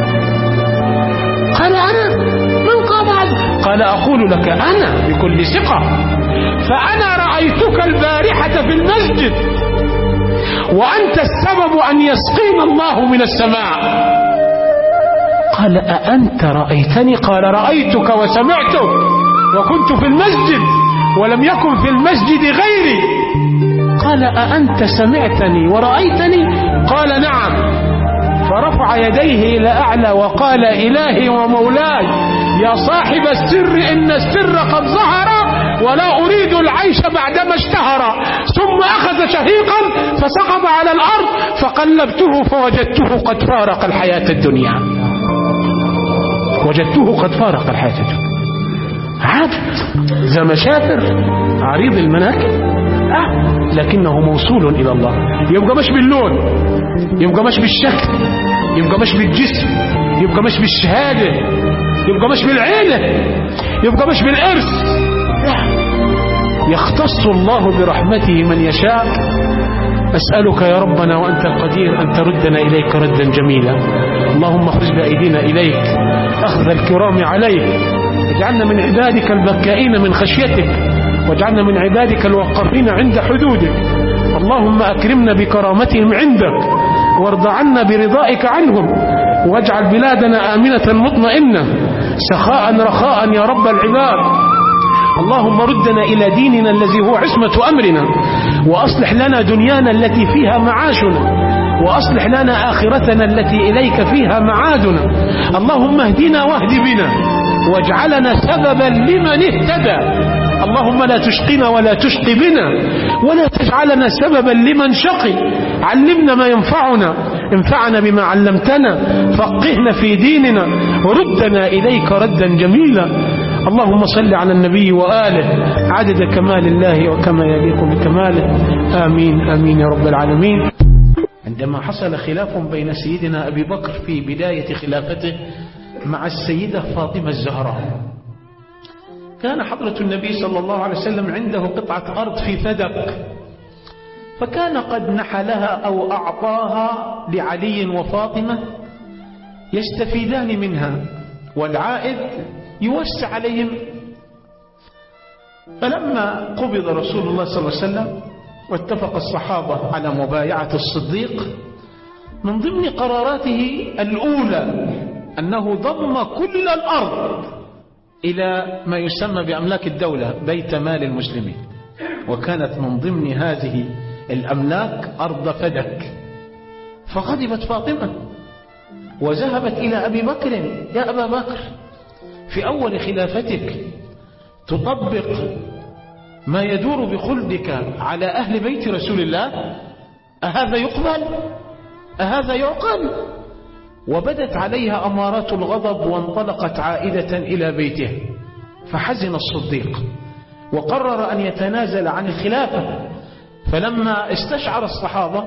قال أنا؟ من قال هذا؟ قال أقول لك أنا بكل ثقة، فأنا رأيتك البارحة في المسجد وأنت السبب أن يسقينا الله من السماء. قال أأنت رأيتني؟ قال رأيتك وسمعتك وكنت في المسجد ولم يكن في المسجد غيري. قال أأنت سمعتني ورأيتني؟ قال نعم. فرفع يديه إلى أعلى وقال إلهي ومولاي يا صاحب السر إن السر قد ظهر ولا أريد العيش بعدما اشتهر. ثم أخذ شهيقا فسقط على الأرض فقلبته فوجدته قد فارق الحياة الدنيا، وجدته قد فارق الحياة الدنيا. عبد ذا مشافر عريض المناكب، المرأة لكنه موصول إلى الله. يبقى مش باللون، يبقى مش بالشكل، يبقى مش بالجسم، يبقى مش بالشهادة، يبقى مش بالعيلة، يبقى مش بالإرث. لا، يختص الله برحمته من يشاء. أسألك يا ربنا وأنت القدير أن تردنا إليك ردا جميلا. اللهم خذ بأيدينا إليك أخذ الكرام عليك، واجعلنا من عبادك البكائين من خشيتك، واجعلنا من عبادك الوقفين عند حدودك. اللهم أكرمنا بكرامتهم عندك، وارض عنا برضائك عنهم، واجعل بلادنا آمنة مطمئنة سخاء رخاء يا رب العباد. اللهم ردنا إلى ديننا الذي هو عصمة أمرنا، وأصلح لنا دنيانا التي فيها معاشنا، وأصلح لنا آخرتنا التي إليك فيها معادنا. اللهم اهدنا واهد بنا، واجعلنا سببا لمن اهتدى. اللهم لا تشقنا ولا تشقي بنا، ولا تجعلنا سببا لمن شقي. علمنا ما ينفعنا، انفعنا بما علمتنا، فقهنا في ديننا، وردنا إليك ردا جميلا. اللهم صل على النبي وآله عدد كمال الله وكما يليق بكماله. آمين آمين يا رب العالمين. عندما حصل خلاف بين سيدنا أبي بكر في بداية خلافته مع السيدة فاطمة الزهراء، كان حضرة النبي صلى الله عليه وسلم عنده قطعة أرض في فدك، فكان قد نحلها أو أعطاها لعلي وفاطمة يستفيدان منها، والعائد يوسع عليهم. فلما قبض رسول الله صلى الله عليه وسلم واتفق الصحابة على مبايعة الصديق، من ضمن قراراته الأولى أنه ضم كل الأرض إلى ما يسمى بأملاك الدولة، بيت مال المسلمين. وكانت من ضمن هذه الأملاك أرض فدك. فغضبت فاطمة وذهبت إلى أبي بكر: يا أبا بكر، في أول خلافتك تطبق ما يدور بخلدك على أهل بيت رسول الله؟ أهذا يقبل؟ أهذا يعقل؟ وبدت عليها أمارات الغضب، وانطلقت عائدة إلى بيته. فحزن الصديق وقرر أن يتنازل عن الخلافة. فلما استشعر الصحابة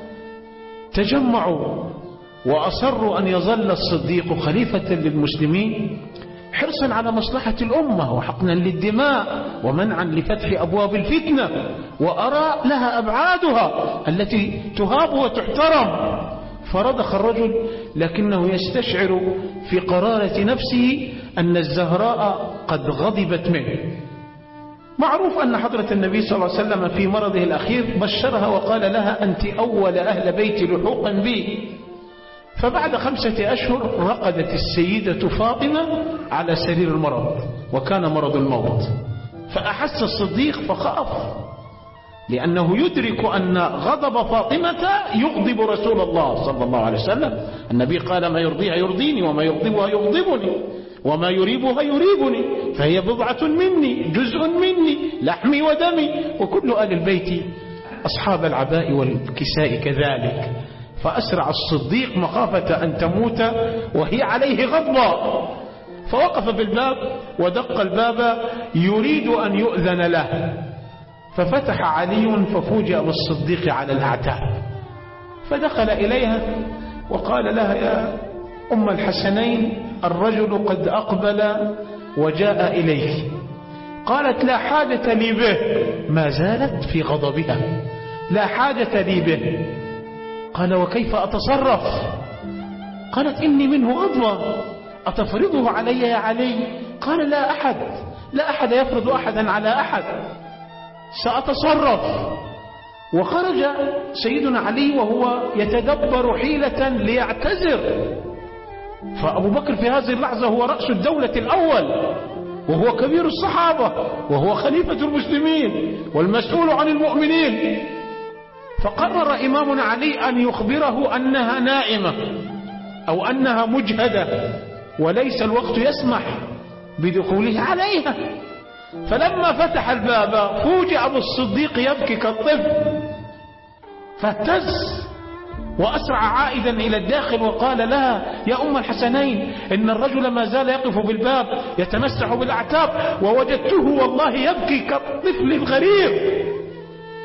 تجمعوا وأصروا أن يظل الصديق خليفة للمسلمين، حرصا على مصلحة الأمة وحقنا للدماء ومنعا لفتح أبواب الفتنة وأراء لها أبعادها التي تهاب وتحترم. فرضخ الرجل، لكنه يستشعر في قرارة نفسه أن الزهراء قد غضبت منه. معروف أن حضرة النبي صلى الله عليه وسلم في مرضه الأخير بشرها وقال لها: أنت أول أهل بيتي لحوقا بي. فبعد خمسة أشهر رقدت السيدة فاطمة على سرير المرض، وكان مرض الموت. فأحس الصديق فخاف، لأنه يدرك أن غضب فاطمة يغضب رسول الله صلى الله عليه وسلم. النبي قال: ما يرضيها يرضيني، وما يغضبها يغضبني، وما يريبها يريبني، فهي بضعة مني، جزء مني، لحمي ودمي. وكل آل البيت أصحاب العباء والكساء كذلك. فأسرع الصديق مخافة أن تموت وهي عليه غضبا، فوقف بالباب ودق الباب يريد أن يؤذن له. ففتح علي ففوجئ بالصديق على الأعتاب، فدخل إليها وقال لها: يا أم الحسنين، الرجل قد أقبل وجاء إليك. قالت: لا حاجة لي به. ما زالت في غضبها: لا حاجة لي به. قال: وكيف أتصرف؟ قالت: إني منه أضوى، أتفرضه علي يا علي؟ قال: لا أحد لا أحد يفرض أحدا على أحد، سأتصرف. وخرج سيدنا علي وهو يتدبر حيلة ليعتذر. فأبو بكر في هذه اللحظة هو رأس الدولة الأول، وهو كبير الصحابة، وهو خليفة المسلمين والمسؤول عن المؤمنين. فقرر إمامنا علي أن يخبره أنها نائمة أو أنها مجهدة، وليس الوقت يسمح بدخوله عليها. فلما فتح الباب فوجئ بالصديق يبكي كالطفل، فاهتز وأسرع عائدا إلى الداخل وقال لها: يا أم الحسنين، إن الرجل ما زال يقف بالباب يتمسح بالأعتاب، ووجدته والله يبكي كالطفل الغريب.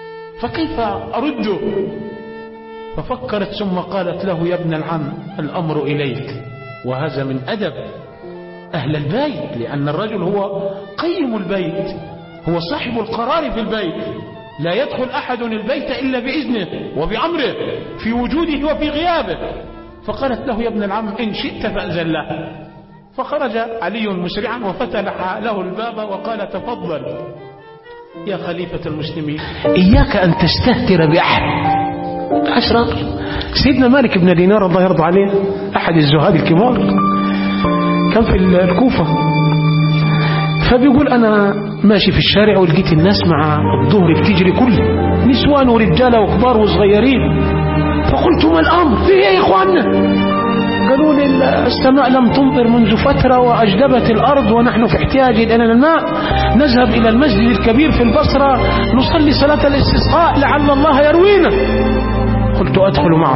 فكيف أرده؟ ففكرت ثم قالت له: يا ابن العم، الأمر إليك. وهذا من أدب أهل البيت، لأن الرجل هو قيم البيت، هو صاحب القرار في البيت، لا يدخل أحد البيت إلا بإذنه وبأمره في وجوده وفي غيابه. فقالت له: يا ابن العم، إن شئت فأذن له. فخرج علي مسرعا وفتح له الباب وقال: تفضل يا خليفة المسلمين، إياك أن تستهتر بأحد. أشرار سيدنا مالك بن دينار الله يرضى عليه، أحد الزهاد الكبار، كان في الكوفة، فبيقول: أنا ماشي في الشارع ولقيت الناس مع الظهر بتجري كله، نسوان ورجالة وكبار وصغيرين. فقلت: ما الأمر؟ في إيه يا إخواننا؟ قالوا لي: السماء لم تمطر منذ فترة وأجدبت الأرض ونحن في احتياج إلى الماء، نذهب إلى المسجد الكبير في البصرة نصلي صلاة الاستسقاء لعل الله يروينا. قلت: أدخل معه.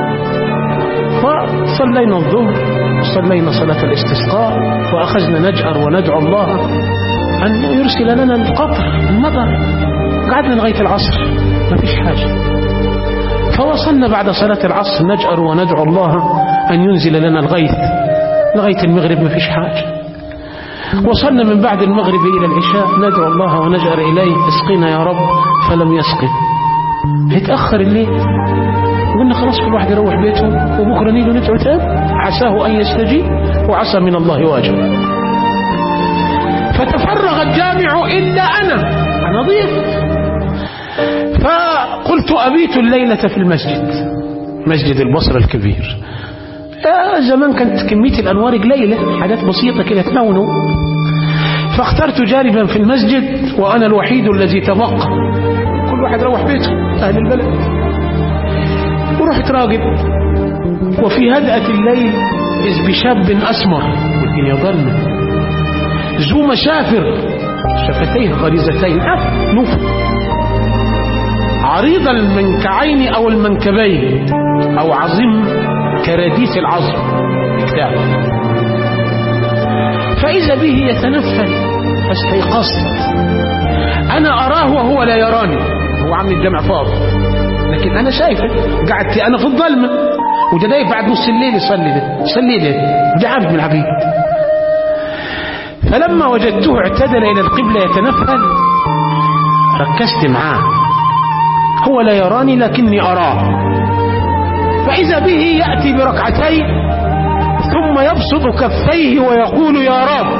فصلينا الظهر، صلينا صلاة الاستسقاء، وأخذنا نجأر وندعو الله أن يرسل لنا القطر المطر. قعدنا لغاية العصر ما فيش حاجة. فوصلنا بعد صلاة العصر نجأر وندعو الله أن ينزل لنا الغيث لغاية المغرب ما فيش حاجة. وصلنا من بعد المغرب إلى العشاء ندعو الله ونجأر إليه: اسقنا يا رب، فلم يسقي. هيتأخر الليل، قلنا خلاص كل واحد يروح بيته وبكرة نيجي ندعو تاني، عساه أن يستجيب وعسى من الله واجب. فتفرغ الجامع إلا أنا أنا ضيف. فقلت: أبيت الليلة في المسجد، مسجد البصرة الكبير. زمان كانت كمية الأنوار قليلة، حاجات بسيطة كده تنونوا. فاخترت جانبا في المسجد وأنا الوحيد الذي تبقى، كل واحد روح بيته أهل البلد. ورحت راقب، وفي هدأة الليل إذ بشاب أسمر والدنيا ظلمة، ذو مشافر، شفتيه غريزتين، نوف، عريض المنكعين أو المنكبين، أو عظيم كراديس العظم كتاب. فإذا به يتنفل، فاستيقظت. أنا أراه وهو لا يراني، هو عم الجمع فاضي لكن أنا شايفه، قعدت أنا في الظلمة، وده دايف بعد نص الليل يصلي ده يصلي ده ده عبد من العبيد. فلما وجدته اعتدل إلى القبلة يتنفل، ركزت معاه، هو لا يراني لكني أراه. فإذا به يأتي بركعتين ثم يبسط كفيه ويقول: يا رب،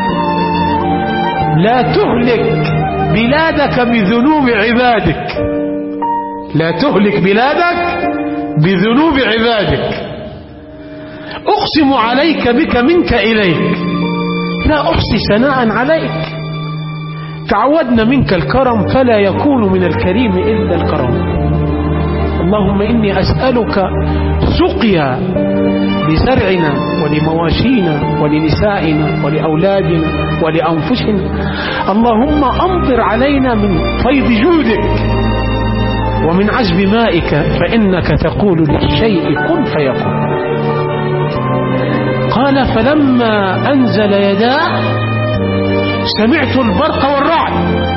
لا تهلك بلادك بذنوب عبادك، لا تهلك بلادك بذنوب عبادك، أقسم عليك بك منك إليك، لا أحصي ثناء عليك، تعودنا منك الكرم فلا يكون من الكريم إلا الكرم. اللهم إني أسألك سقيا لزرعنا ولمواشينا ولنسائنا ولأولادنا ولأنفسنا. اللهم أمطر علينا من فيض جودك ومن عذب مائك، فإنك تقول للشيء كن فيكون. قال: فلما أنزل يداه سمعت البرق والرعد،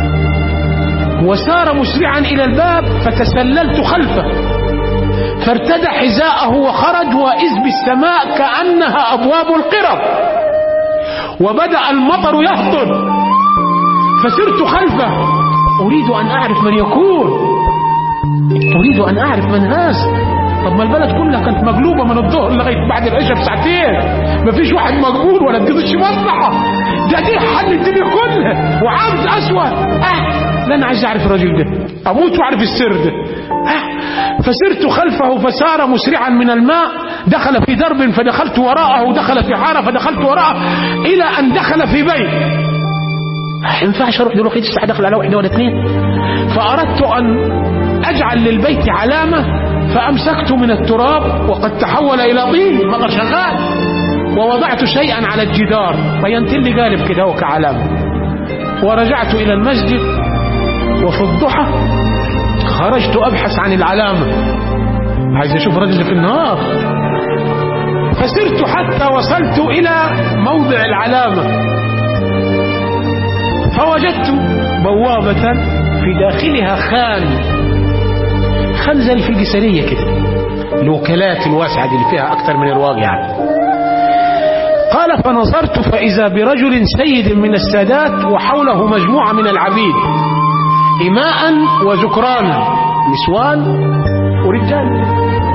وسار مسرعا إلى الباب، فتسللت خلفه، فارتدى حذاءه وخرج، وإذ بالسماء كأنها أبواب القرب، وبدأ المطر يهطل، فسرت خلفه أريد أن أعرف من يكون، أريد أن أعرف من هذا. طب ما البلد كلها كانت مقلوبة من الظهر لغاية بعد العشاء بساعتين، مفيش واحد مقبول ولا تجيبش مصلحة، ده دي حل الدنيا كلها وعامز أسوأ. أه لا أنا عايز أعرف الرجل ده، أموت وأعرف السر ده. أه فسرت خلفه، فسار مسرعا من الماء، دخل في درب فدخلت وراءه، ودخل في حارة فدخلت وراءه، إلى أن دخل في بيت. ما ينفعش أروح دلوقتي الساعة دخل على واحدة ولا اثنين. فأردت أن أجعل للبيت علامة، فأمسكت من التراب وقد تحول إلى طين، المطر شغال، ووضعت شيئا على الجدار بينت لي قالب كده وكعلامة، ورجعت إلى المسجد. وفي الضحى خرجت أبحث عن العلامة، عايز أشوف رجل في النهار. فسرت حتى وصلت إلى موضع العلامة، فوجدت بوابة في داخلها خان، خان زي في الجسرية كده، الوكالات الواسعة دي اللي فيها أكثر من الواقع يعني. قال فنظرت فإذا برجل سيد من السادات وحوله مجموعة من العبيد إماء وذكرانا، نسوان ورجال.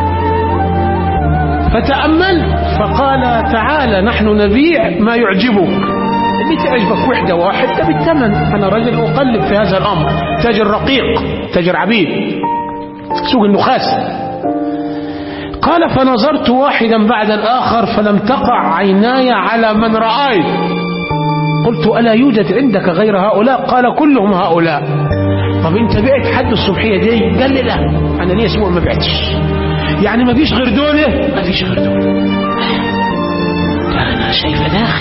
فتأمل فقال تعالى نحن نبيع ما يعجبك، اللي تعجبك وحدة واحدة بالثمن. أنا رجل أقلب في هذا الأمر، تاجر رقيق، تاجر عبيد، سوق النخاس. قال فنظرت واحدا بعد الآخر فلم تقع عيناي على من رأيت. قلت ألا يوجد عندك غير هؤلاء؟ قال كلهم هؤلاء. طب انت بعت حد الصبحية دي؟ قال لي لا أنا لي أسبوع ما بعتش. يعني ما فيش غير دولة؟ ما فيش غير دولة. أنا شايفة داخل.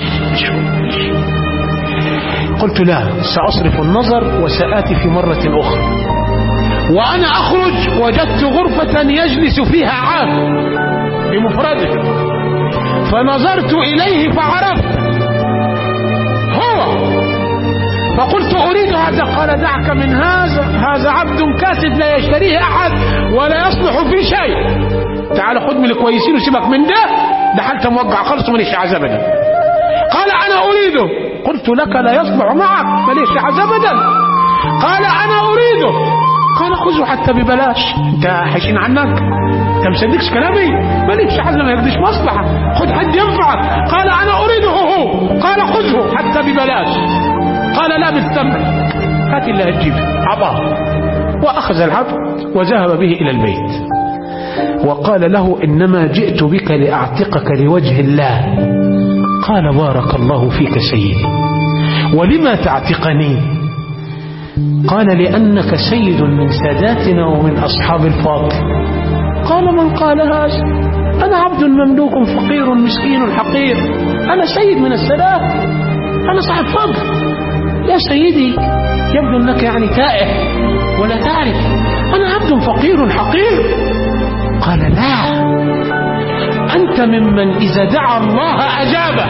قلت لا، سأصرف النظر وسآتي في مرة أخرى. وأنا أخرج وجدت غرفة يجلس فيها عام بمفرده، فنظرت إليه فعرفت هو، فقلت أريد هذا. قال دعك من هذا، هذا عبد كاسد لا يشتريه أحد ولا يصلح في شيء. تعال خذ من الكويسين وسيبك من ده، ده حالته موقع خلص وماليش عايز أبدا. قال أنا أريده. قلت لك لا يصلح معك، ماليش عايز أبدا. قال أنا أريده. قال خذه حتى ببلاش، انت حيشين عنك، انت مصدقش كلامي، مالكش حد ما يقدش مصلحة، خذ حد ينفعك. قال أنا أريده هو. قال خذه حتى ببلاش. قال لا بالثمن، هات اللي هتجيبه. عطاه وأخذ العبد وذهب به إلى البيت وقال له إنما جئت بك لأعتقك لوجه الله. قال بارك الله فيك سيدي، ولما تعتقني؟ قال لأنك سيد من ساداتنا ومن أصحاب الفاضل. قال من قال هذا؟ أنا عبد مملوك فقير مسكين حقير، أنا سيد من السادات، أنا صاحب فضل. يا سيدي يبدو أنك يعني تائه ولا تعرف، أنا عبد فقير حقير. قال لا، أنت ممن إذا دعا الله أجابه.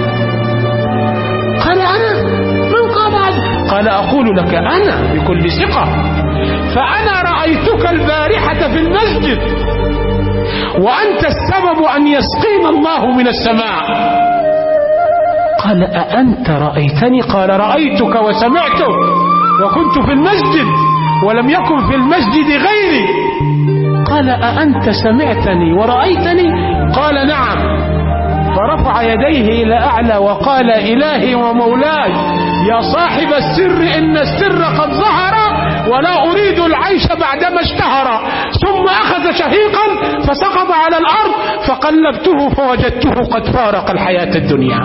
قال أنا؟ من قال هذا؟ قال أقول لك أنا بكل ثقة، فأنا رأيتك البارحة في المسجد وأنت السبب أن يسقينا الله من السماء. قال أأنت رأيتني؟ قال رأيتك وسمعتك وكنت في المسجد ولم يكن في المسجد غيري. قال أأنت سمعتني ورأيتني؟ قال نعم. فرفع يديه إلى أعلى وقال إلهي ومولاي يا صاحب السر إن السر قد ظهر ولا أريد العيش بعدما اشتهر. ثم أخذ شهيقا فسقط على الأرض فقلبته فوجدته قد فارق الحياة الدنيا.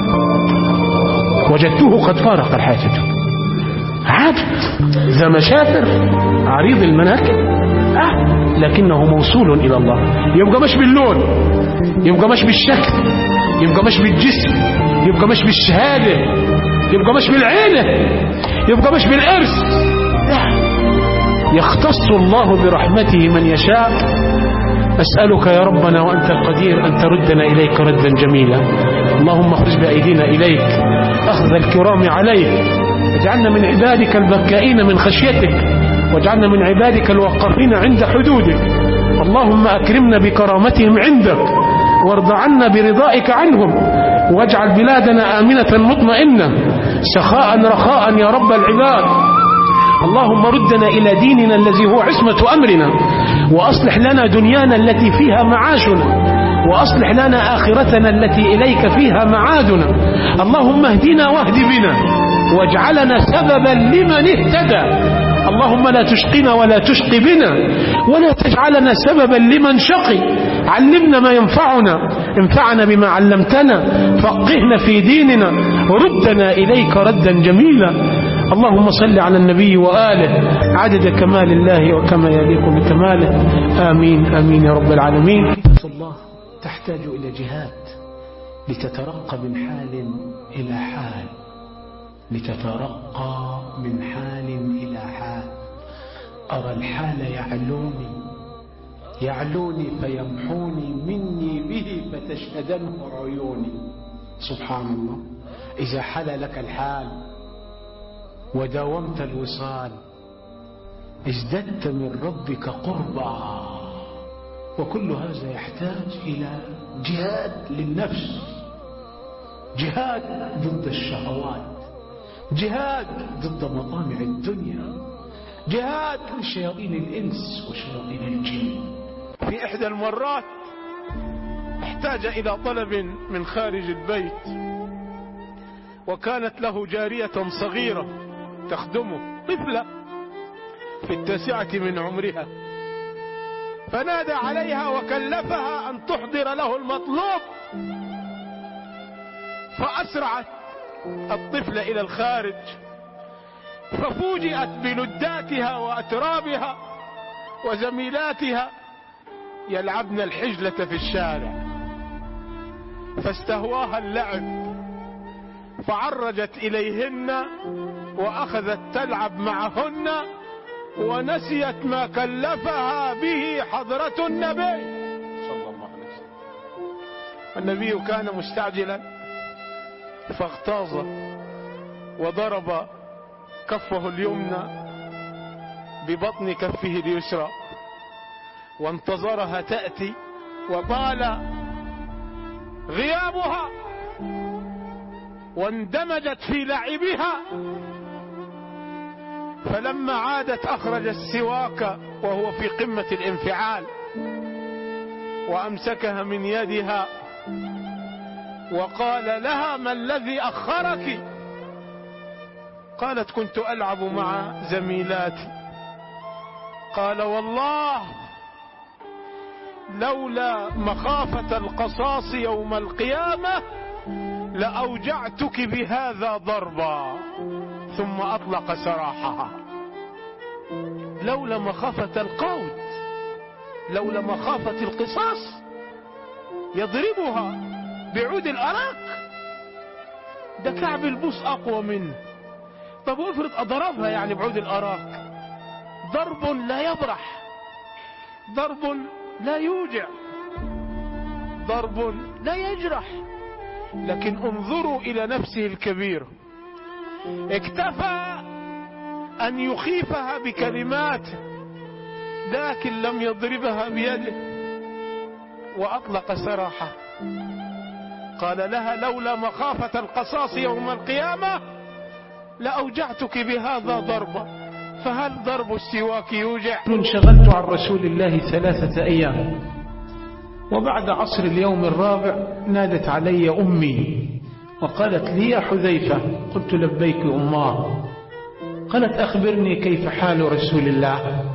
وجدته قد فارق الحياة الدنيا. عبد ذا مشافر عريض المناكب، آه لكنه موصول إلى الله. يبقى مش باللون، يبقى مش بالشكل، يبقى مش بالجسم، يبقى مش بالشهادة، يبقى مش بالعيلة، يبقى مش بالإرث. لا، يختص الله برحمته من يشاء. أسألك يا ربنا وأنت القدير أن تردنا إليك ردا جميلا. اللهم اخرج بأيدينا إليك أخذ الكرام عليك، واجعلنا من عبادك البكائين من خشيتك، واجعلنا من عبادك الوقافين عند حدودك. اللهم أكرمنا بكرامتهم عندك، وارض عنا برضائك عنهم، واجعل بلادنا آمنة مطمئنة سخاء رخاء يا رب العباد. اللهم ردنا إلى ديننا الذي هو عصمة أمرنا، وأصلح لنا دنيانا التي فيها معاشنا، وأصلح لنا آخرتنا التي إليك فيها معادنا. اللهم اهدنا واهد بنا، واجعلنا سببا لمن اهتدى. اللهم لا تشقنا ولا تشقي بنا، ولا تجعلنا سببا لمن شقي. علمنا ما ينفعنا، انفعنا بما علمتنا، فقهنا في ديننا، وردنا إليك ردا جميلا. اللهم صل على النبي وآله عدد كمال الله وكما يليق بكماله. آمين آمين يا رب العالمين. الله تحتاج إلى جهاد لتترقى من حال إلى حال، لتترقى من حال إلى حال. أرى الحال يعلوني يعلوني فيمحوني مني به فتشهدنه عيوني. سبحان الله. إذا حل لك الحال وداومت الوصال ازددت من ربك قربا. وكل هذا يحتاج إلى جهاد للنفس، جهاد ضد الشهوات، جهاد ضد مطامع الدنيا، جهاد لشياطين الإنس وشياطين الجن. في إحدى المرات احتاج إلى طلب من خارج البيت، وكانت له جارية صغيرة تخدمه، طفلة في التاسعة من عمرها، فنادى عليها وكلفها أن تحضر له المطلوب، فأسرعت الطفلة إلى الخارج، ففوجئت بلداتها وأترابها وزميلاتها يلعبن الحجلة في الشارع، فاستهواها اللعب فعرجت إليهن وأخذت تلعب معهن، ونسيت ما كلفها به حضرة النبي صلى الله عليه وسلم. النبي كان مستعجلا فاغتاظ وضرب كفه اليمنى ببطن كفه اليسرى، وانتظرها تأتي، وطال غيابها واندمجت في لعبها، فلما عادت أخرج السواك وهو في قمة الانفعال، وأمسكها من يدها وقال لها: ما الذي أخرك؟ قالت: كنت ألعب مع زميلاتي. قال: والله لولا مخافة القصاص يوم القيامة لأوجعتك بهذا ضربا. ثم أطلق سراحها. لولا مخافة القود، لولا مخافة القصاص يضربها بعود الأراك، ده كعب البوس أقوى منه. طب افرض أضربها يعني بعود الأراك، ضرب لا يبرح، ضرب لا يوجع، ضرب لا يجرح. لكن انظروا إلى نفسه الكبير، اكتفى أن يخيفها بكلمات، لكن لم يضربها بيده، وأطلق سراحه. قال لها: لولا مخافة القصاص يوم القيامة لأوجعتك بهذا ضربا. فهل ضرب السواك يوجع؟ انشغلت عن رسول الله ثلاثة أيام، وبعد عصر اليوم الرابع نادت علي أمي وقالت لي: يا حذيفة. قلت: لبيك أماه. قالت: أخبرني كيف حال رسول الله.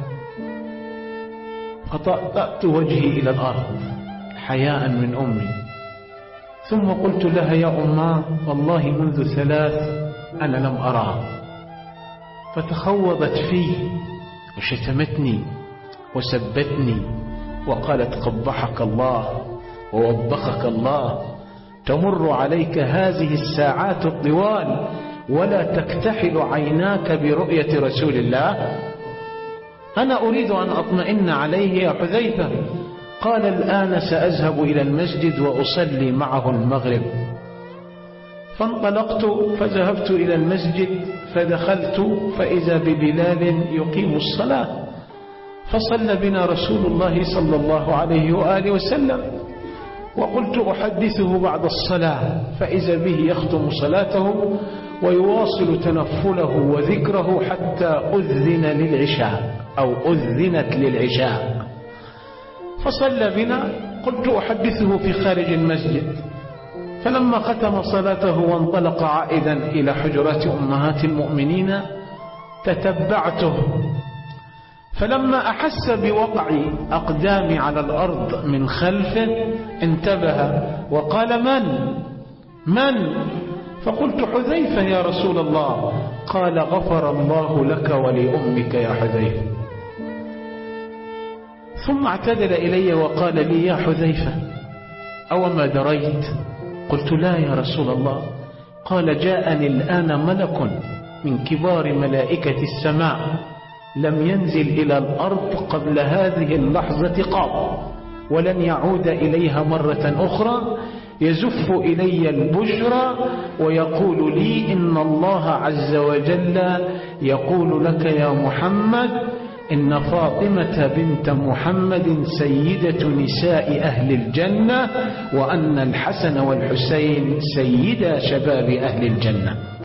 فطأطأت وجهي إلى الأرض حياء من أمي، ثم قلت لها: يا أماه، والله منذ ثلاث أنا لم أراه. فتخوضت فيه وشتمتني وسبتني وقالت: قبحك الله ووبخك الله، تمر عليك هذه الساعات الطوال ولا تكتحل عيناك برؤية رسول الله؟ أنا أريد أن أطمئن عليه يا حذيفة. قال: الآن سأذهب إلى المسجد وأصلي معه المغرب. فانطلقت فذهبت إلى المسجد، فدخلت فإذا ببلال يقيم الصلاة، فصلى بنا رسول الله صلى الله عليه وآله وسلم، وقلت أحدثه بعد الصلاة، فإذا به يختم صلاته ويواصل تنفله وذكره حتى أذن للعشاء أو أذنت للعشاء. فصلى بنا، قلت أحدثه في خارج المسجد. فلما ختم صلاته وانطلق عائدا إلى حجرات أمهات المؤمنين تتبعته، فلما أحس بوقع أقدامي على الأرض من خلفه انتبه وقال: من؟ من؟ فقلت: حذيفة يا رسول الله. قال: غفر الله لك ولأمك يا حذيفة. ثم اعتدل إلي وقال لي: يا حذيفة، أو ما دريت؟ قلت: لا يا رسول الله. قال: جاءني الآن ملك من كبار ملائكة السماء لم ينزل إلى الأرض قبل هذه اللحظة قط، ولن يعود إليها مرة أخرى، يزف إلي البشرى ويقول لي: إن الله عز وجل يقول لك يا محمد: إن فاطمة بنت محمد سيدة نساء أهل الجنة، وأن الحسن والحسين سيدا شباب أهل الجنة.